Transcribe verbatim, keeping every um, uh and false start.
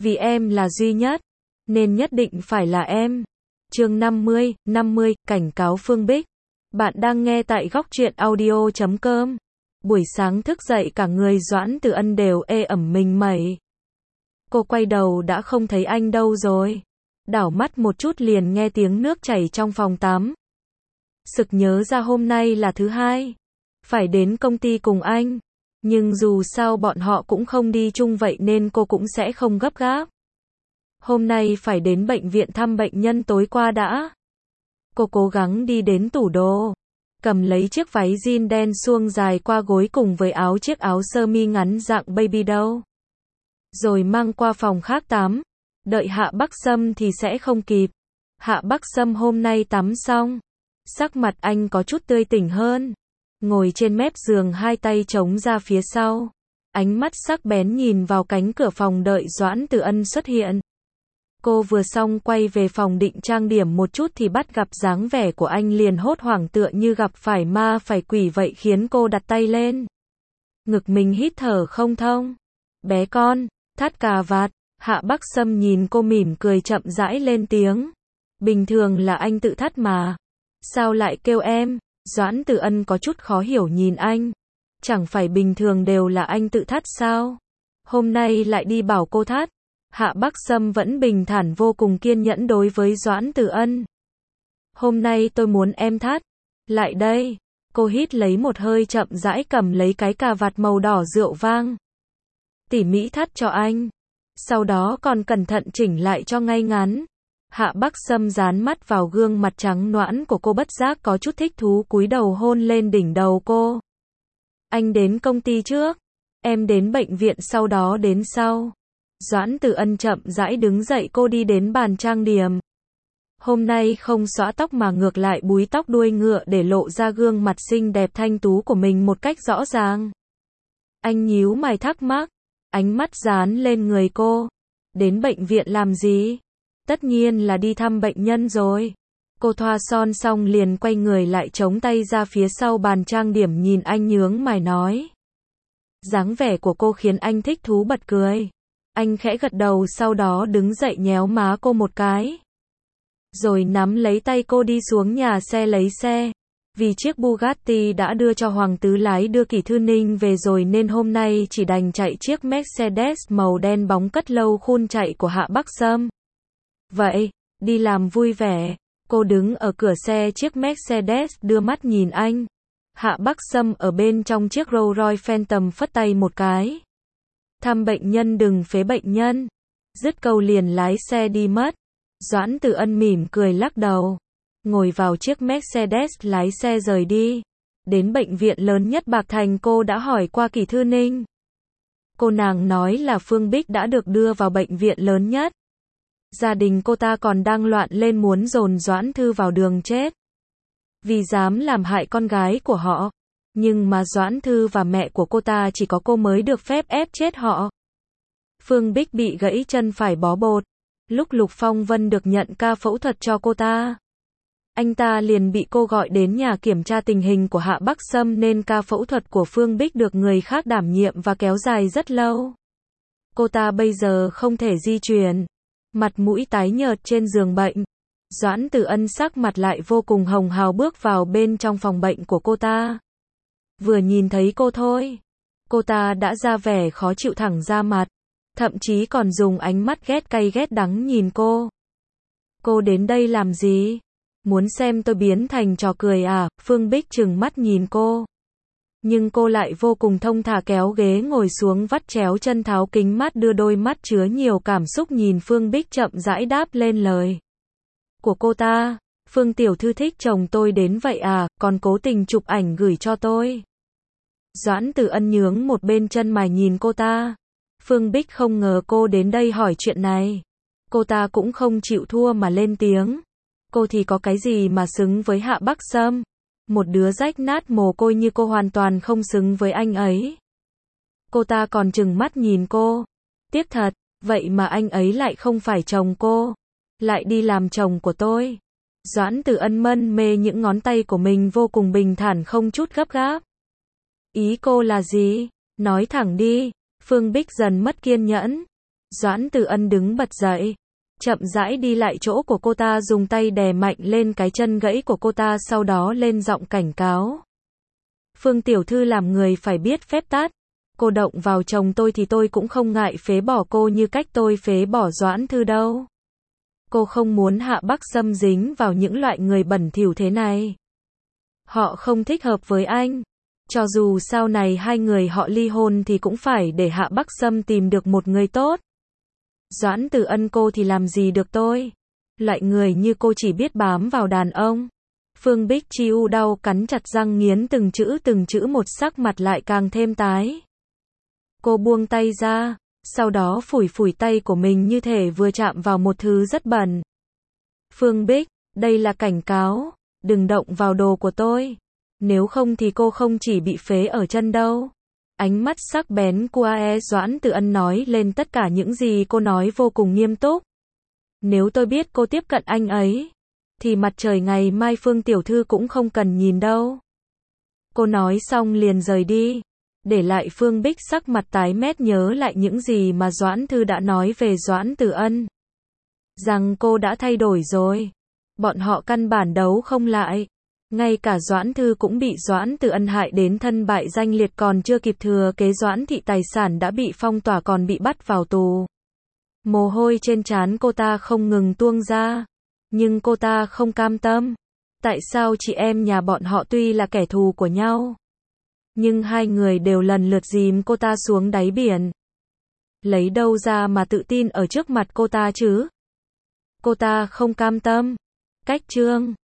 vì em là duy nhất, nên nhất định phải là em. Chương năm mươi, năm mươi, cảnh cáo Phương Bích. Bạn đang nghe tại góc truyện audio chấm com. Buổi sáng thức dậy cả người Doãn Tử Ân đều ê ẩm mình mẩy. Cô quay đầu đã không thấy anh đâu rồi. Đảo mắt một chút liền nghe tiếng nước chảy trong phòng tắm. Sực nhớ ra hôm nay là thứ hai, phải đến công ty cùng anh. Nhưng dù sao bọn họ cũng không đi chung vậy nên cô cũng sẽ không gấp gáp. Hôm nay phải đến bệnh viện thăm bệnh nhân tối qua đã. Cô cố gắng đi đến tủ đồ, cầm lấy chiếc váy jean đen suông dài qua gối cùng với áo chiếc áo sơ mi ngắn dạng baby doll. Rồi mang qua phòng khác tắm. Đợi Hạ Bắc Sâm thì sẽ không kịp. Hạ Bắc Sâm hôm nay tắm xong, sắc mặt anh có chút tươi tỉnh hơn. Ngồi trên mép giường hai tay chống ra phía sau. Ánh mắt sắc bén nhìn vào cánh cửa phòng đợi Doãn Tử Ân xuất hiện. Cô vừa xong quay về phòng định trang điểm một chút thì bắt gặp dáng vẻ của anh liền hốt hoảng tựa như gặp phải ma phải quỷ vậy khiến cô đặt tay lên. Ngực mình hít thở không thông. Bé con, thắt cà vạt. Hạ Bắc Sâm nhìn cô mỉm cười chậm rãi lên tiếng. Bình thường là anh tự thắt mà. Sao lại kêu em? Doãn Tử Ân có chút khó hiểu nhìn anh. Chẳng phải bình thường đều là anh tự thắt sao? Hôm nay lại đi bảo cô thắt. Hạ Bắc Sâm vẫn bình thản vô cùng kiên nhẫn đối với Doãn Tử Ân. Hôm nay tôi muốn em thắt. Lại đây. Cô hít lấy một hơi chậm rãi cầm lấy cái cà vạt màu đỏ rượu vang. Tỉ mỉ thắt cho anh. Sau đó còn cẩn thận chỉnh lại cho ngay ngắn. Hạ Bắc Sâm dán mắt vào gương mặt trắng nõn của cô bất giác có chút thích thú cúi đầu hôn lên đỉnh đầu cô. Anh đến công ty trước. Em đến bệnh viện sau đó đến sau. Doãn Tử Ân chậm rãi đứng dậy cô đi đến bàn trang điểm. Hôm nay không xõa tóc mà ngược lại búi tóc đuôi ngựa để lộ ra gương mặt xinh đẹp thanh tú của mình một cách rõ ràng. Anh nhíu mày thắc mắc. Ánh mắt dán lên người cô. Đến bệnh viện làm gì? Tất nhiên là đi thăm bệnh nhân rồi. Cô thoa son xong liền quay người lại chống tay ra phía sau bàn trang điểm nhìn anh nhướng mày nói. Dáng vẻ của cô khiến anh thích thú bật cười. Anh khẽ gật đầu sau đó đứng dậy nhéo má cô một cái. Rồi nắm lấy tay cô đi xuống nhà xe lấy xe. Vì chiếc Bugatti đã đưa cho Hoàng Tứ lái đưa Kỷ Thư Ninh về rồi nên hôm nay chỉ đành chạy chiếc Mercedes màu đen bóng cất lâu khun chạy của Hạ Bắc Sâm. Vậy, đi làm vui vẻ. Cô đứng ở cửa xe chiếc Mercedes đưa mắt nhìn anh. Hạ Bắc Sâm ở bên trong chiếc Rolls Royce Phantom phất tay một cái. Thăm bệnh nhân đừng phế bệnh nhân. Dứt câu liền lái xe đi mất. Doãn Tử Ân mỉm cười lắc đầu. Ngồi vào chiếc Mercedes lái xe rời đi. Đến bệnh viện lớn nhất Bạc Thành cô đã hỏi qua Kỷ Thư Ninh. Cô nàng nói là Phương Bích đã được đưa vào bệnh viện lớn nhất. Gia đình cô ta còn đang loạn lên muốn dồn Doãn Thư vào đường chết. Vì dám làm hại con gái của họ. Nhưng mà Doãn Thư và mẹ của cô ta chỉ có cô mới được phép ép chết họ. Phương Bích bị gãy chân phải bó bột. Lúc Lục Phong Vân được nhận ca phẫu thuật cho cô ta. Anh ta liền bị cô gọi đến nhà kiểm tra tình hình của Hạ Bắc Sâm nên ca phẫu thuật của Phương Bích được người khác đảm nhiệm và kéo dài rất lâu. Cô ta bây giờ không thể di chuyển. Mặt mũi tái nhợt trên giường bệnh. Doãn Tử Ân sắc mặt lại vô cùng hồng hào bước vào bên trong phòng bệnh của cô ta. Vừa nhìn thấy cô thôi. Cô ta đã ra vẻ khó chịu thẳng ra mặt. Thậm chí còn dùng ánh mắt ghét cay ghét đắng nhìn cô. Cô đến đây làm gì? Muốn xem tôi biến thành trò cười à? Phương Bích trừng mắt nhìn cô. Nhưng cô lại vô cùng thông thả kéo ghế ngồi xuống vắt chéo chân tháo kính mát đưa đôi mắt chứa nhiều cảm xúc nhìn Phương Bích chậm rãi đáp lên lời của cô ta. Phương tiểu thư thích chồng tôi đến vậy à, còn cố tình chụp ảnh gửi cho tôi. Doãn Tử Ân nhướng một bên chân mày nhìn cô ta. Phương Bích không ngờ cô đến đây hỏi chuyện này. Cô ta cũng không chịu thua mà lên tiếng. Cô thì có cái gì mà xứng với Hạ Bắc Sâm? Một đứa rách nát mồ côi như cô hoàn toàn không xứng với anh ấy. Cô ta còn trừng mắt nhìn cô. Tiếc thật, vậy mà anh ấy lại không phải chồng cô. Lại đi làm chồng của tôi. Doãn Tử Ân mân mê những ngón tay của mình vô cùng bình thản không chút gấp gáp. Ý cô là gì? Nói thẳng đi. Phương Bích dần mất kiên nhẫn. Doãn Từ Ân đứng bật dậy, chậm rãi đi lại chỗ của cô ta, dùng tay đè mạnh lên cái chân gãy của cô ta, sau đó lên giọng cảnh cáo. Phương tiểu thư làm người phải biết phép tắc. Cô động vào chồng tôi thì tôi cũng không ngại phế bỏ cô như cách tôi phế bỏ Doãn Thư đâu. Cô không muốn Hạ Bắc Sâm dính vào những loại người bẩn thỉu thế này. Họ không thích hợp với anh. Cho dù sau này hai người họ ly hôn thì cũng phải để Hạ Bắc Sâm tìm được một người tốt. Doãn Từ Ân, cô thì làm gì được tôi? Loại người như cô chỉ biết bám vào đàn ông. Phương Bích Chi u đau cắn chặt răng, nghiến từng chữ từng chữ một, sắc mặt lại càng thêm tái. Cô buông tay ra, sau đó phủi phủi tay của mình như thể vừa chạm vào một thứ rất bẩn. Phương Bích, đây là cảnh cáo, đừng động vào đồ của tôi. Nếu không thì cô không chỉ bị phế ở chân đâu. Ánh mắt sắc bén của A E Doãn Từ Ân nói lên tất cả những gì cô nói vô cùng nghiêm túc. Nếu tôi biết cô tiếp cận anh ấy, thì mặt trời ngày mai Phương tiểu thư cũng không cần nhìn đâu. Cô nói xong liền rời đi, để lại Phương Bích sắc mặt tái mét nhớ lại những gì mà Doãn Thư đã nói về Doãn Từ Ân. Rằng cô đã thay đổi rồi. Bọn họ căn bản đấu không lại. Ngay cả Doãn Thư cũng bị Doãn Từ Ân hại đến thân bại danh liệt, còn chưa kịp thừa kế Doãn thị tài sản đã bị phong tỏa, còn bị bắt vào tù. Mồ hôi trên trán cô ta không ngừng tuôn ra. Nhưng cô ta không cam tâm. Tại sao chị em nhà bọn họ tuy là kẻ thù của nhau, nhưng hai người đều lần lượt dìm cô ta xuống đáy biển? Lấy đâu ra mà tự tin ở trước mặt cô ta chứ? Cô ta không cam tâm. Cách chương